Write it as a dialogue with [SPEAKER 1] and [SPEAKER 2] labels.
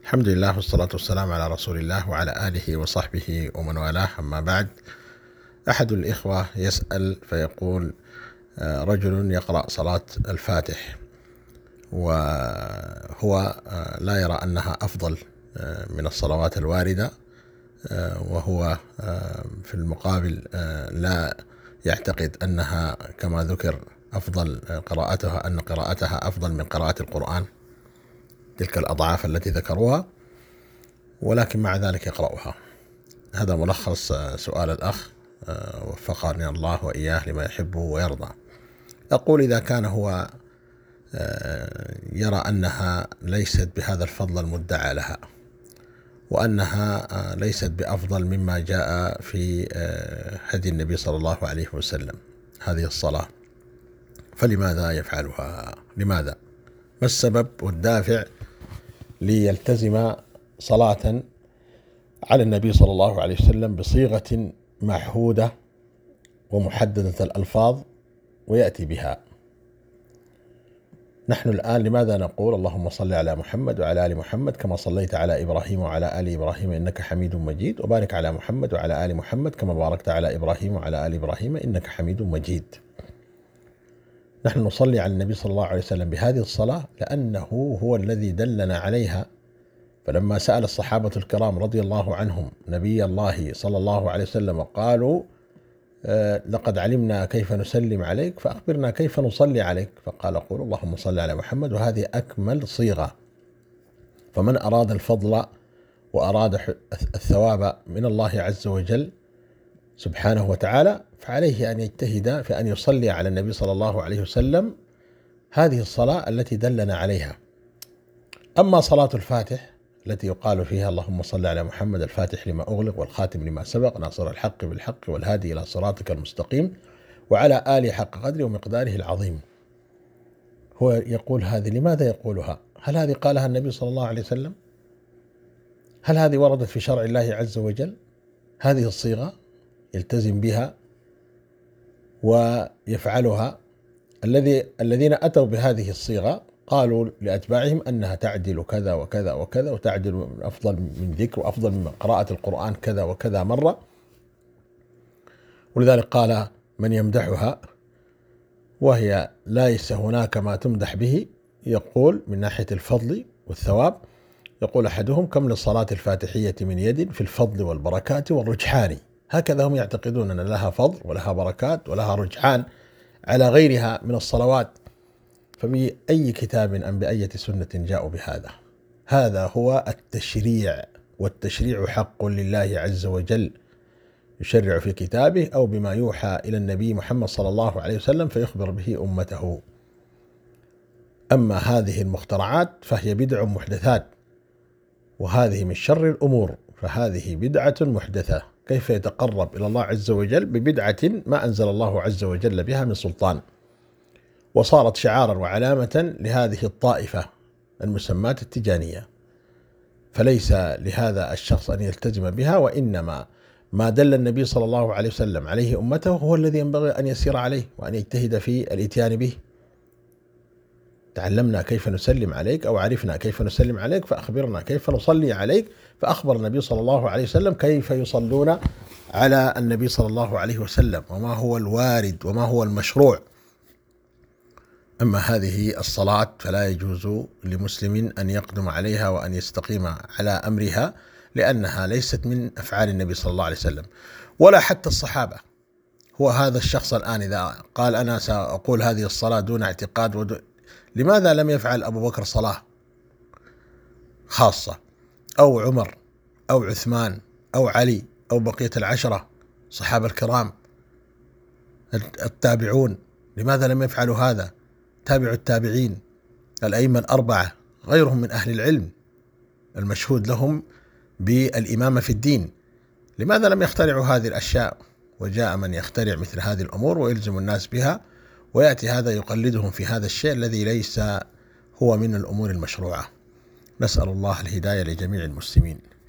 [SPEAKER 1] الحمد لله والصلاة والسلام على رسول الله وعلى آله وصحبه ومن والاه، أما بعد. أحد الإخوة يسأل فيقول: رجل يقرأ صلاة الفاتح وهو لا يرى أنها أفضل من الصلوات الواردة، وهو في المقابل لا يعتقد أنها كما ذكر أفضل قراءتها، أن قراءتها أفضل من قراءة القرآن تلك الأضعاف التي ذكروها، ولكن مع ذلك يقرأها. هذا ملخص سؤال الأخ، وفقني الله وإياه لما يحبه ويرضى. أقول: إذا كان هو يرى أنها ليست بهذا الفضل المدعى لها، وأنها ليست بأفضل مما جاء في هدي النبي صلى الله عليه وسلم هذه الصلاة، فلماذا يفعلها؟ لماذا؟ ما السبب والدافع ليلتزم صلاة على النبي صلى الله عليه وسلم بصيغة معهودة ومحددة الألفاظ ويأتي بها؟ نحن الآن لماذا نقول اللهم صل على محمد وعلى آل محمد كما صليت على إبراهيم وعلى آل إبراهيم إنك حميد مجيد، وبارك على محمد وعلى آل محمد كما باركت على إبراهيم وعلى آل إبراهيم إنك حميد مجيد؟ نحن نصلي على النبي صلى الله عليه وسلم بهذه الصلاة لأنه هو الذي دلنا عليها. فلما سأل الصحابة الكرام رضي الله عنهم نبي الله صلى الله عليه وسلم قالوا: لقد علمنا كيف نسلم عليك فأخبرنا كيف نصلي عليك، فقال: قول اللهم صل على محمد، وهذه أكمل صيغة. فمن أراد الفضل وأراد الثواب من الله عز وجل سبحانه وتعالى فعليه أن يجتهد في أن يصلي على النبي صلى الله عليه وسلم هذه الصلاة التي دلنا عليها. أما صلاة الفاتح التي يقال فيها اللهم صل على محمد الفاتح لما أغلق والخاتم لما سبق ناصر الحق بالحق والهادي إلى صراطك المستقيم وعلى آله حق قدره ومقداره العظيم، هو يقول هذه. لماذا يقولها؟ هل هذه قالها النبي صلى الله عليه وسلم؟ هل هذه وردت في شرع الله عز وجل؟ هذه الصيغة يلتزم بها ويفعلها. الذين أتوا بهذه الصيغة قالوا لأتباعهم أنها تعدل كذا وكذا وكذا، وتعدل أفضل من ذكر وأفضل من قراءة القرآن كذا وكذا مرة، ولذلك قال من يمدحها وهي ليس هناك ما تمدح به، يقول من ناحية الفضل والثواب، يقول أحدهم: كم للصلاة الفاتحية من يد في الفضل والبركات والرجحان. هكذا هم يعتقدون أن لها فضل ولها بركات ولها رجحان على غيرها من الصلوات. فبأي كتاب أم بأية سنة جاءوا بهذا؟ هذا هو التشريع، والتشريع حق لله عز وجل، يشرع في كتابه أو بما يوحى إلى النبي محمد صلى الله عليه وسلم فيخبر به أمته. أما هذه المخترعات فهي بدع محدثات، وهذه من شر الأمور، فهذه بدعة محدثة. كيف يتقرب إلى الله عز وجل ببدعة ما أنزل الله عز وجل بها من سلطان، وصارت شعارا وعلامة لهذه الطائفة المسماة التجانية؟ فليس لهذا الشخص أن يلتزم بها، وإنما ما دل النبي صلى الله عليه وسلم عليه أمته هو الذي ينبغي أن يسير عليه وأن يجتهد في الإتيان به. تعلمنا كيف نسلم عليك أو عرفنا كيف نسلم عليك فأخبرنا كيف نصلي عليك، فأخبر النبي صلى الله عليه وسلم كيف يصلون على النبي صلى الله عليه وسلم وما هو الوارد وما هو المشروع. أما هذه الصلاة فلا يجوز لمسلم أن يقدم عليها وأن يستقيم على أمرها، لأنها ليست من أفعال النبي صلى الله عليه وسلم ولا حتى الصحابة. هو هذا الشخص الآن إذا قال أنا سأقول هذه الصلاة دون اعتقاد لماذا لم يفعل أبو بكر صلاة خاصة، أو عمر أو عثمان أو علي أو بقية العشرة صحابة الكرام التابعون؟ لماذا لم يفعلوا هذا؟ تابع التابعين الأئمة الأربعة غيرهم من أهل العلم المشهود لهم بالإمامة في الدين، لماذا لم يخترعوا هذه الأشياء؟ وجاء من يخترع مثل هذه الأمور ويلزم الناس بها، ويأتي هذا يقلدهم في هذا الشيء الذي ليس هو من الأمور المشروعة. نسأل الله الهداية لجميع المسلمين.